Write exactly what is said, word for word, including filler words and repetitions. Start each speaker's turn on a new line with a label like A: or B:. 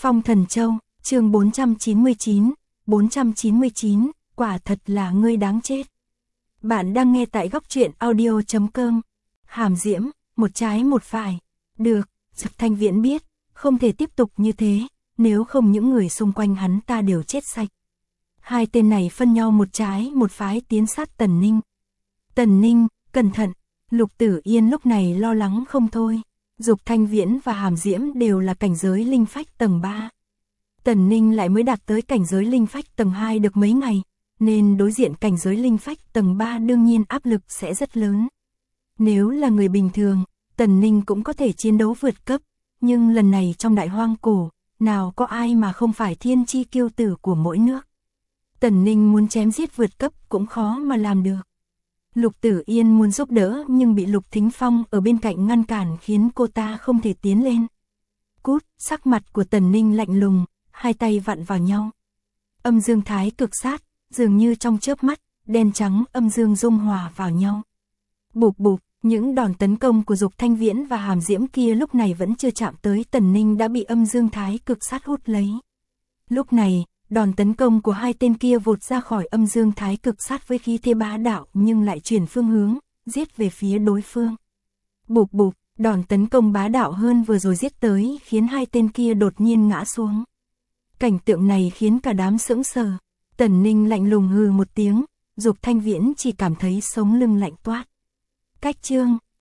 A: Phong Thần Châu, chương bốn trăm chín mươi chín, bốn trăm chín mươi chín, quả thật là ngươi đáng chết. Bạn đang nghe tại góc truyện audio chấm com. Hàm Diễm, một trái một phải. Được, Dực Thanh Viễn biết, không thể tiếp tục như thế, nếu không những người xung quanh hắn ta đều chết sạch. Hai tên này phân nhau một trái một phái tiến sát Tần Ninh. Tần Ninh, cẩn thận, Lục Tử Yên lúc này lo lắng không thôi. Dục Thanh Viễn và Hàm Diễm đều là cảnh giới linh phách tầng ba. Tần Ninh lại mới đạt tới cảnh giới linh phách tầng hai được mấy ngày, nên đối diện cảnh giới linh phách tầng ba đương nhiên áp lực sẽ rất lớn. Nếu là người bình thường, Tần Ninh cũng có thể chiến đấu vượt cấp, nhưng lần này trong đại hoang cổ, nào có ai mà không phải thiên chi kiêu tử của mỗi nước. Tần Ninh muốn chém giết vượt cấp cũng khó mà làm được. Lục Tử Yên muốn giúp đỡ nhưng bị Lục Thính Phong ở bên cạnh ngăn cản khiến cô ta không thể tiến lên. Cút, sắc mặt của Tần Ninh lạnh lùng, hai tay vặn vào nhau. Âm dương thái cực sát, dường như trong chớp mắt, đen trắng âm dương dung hòa vào nhau. Bụp bụp, những đòn tấn công của Dục Thanh Viễn và Hàm Diễm kia lúc này vẫn chưa chạm tới Tần Ninh đã bị âm dương thái cực sát hút lấy. Lúc này, đòn tấn công của hai tên kia vụt ra khỏi âm dương thái cực sát với khí thế bá đạo nhưng lại chuyển phương hướng, giết về phía đối phương. Bụp bụp, đòn tấn công bá đạo hơn vừa rồi giết tới khiến hai tên kia đột nhiên ngã xuống. Cảnh tượng này khiến cả đám sững sờ. Tần Ninh lạnh lùng hừ một tiếng, Dục Thanh Viễn chỉ cảm thấy sống lưng lạnh toát. Cách chương,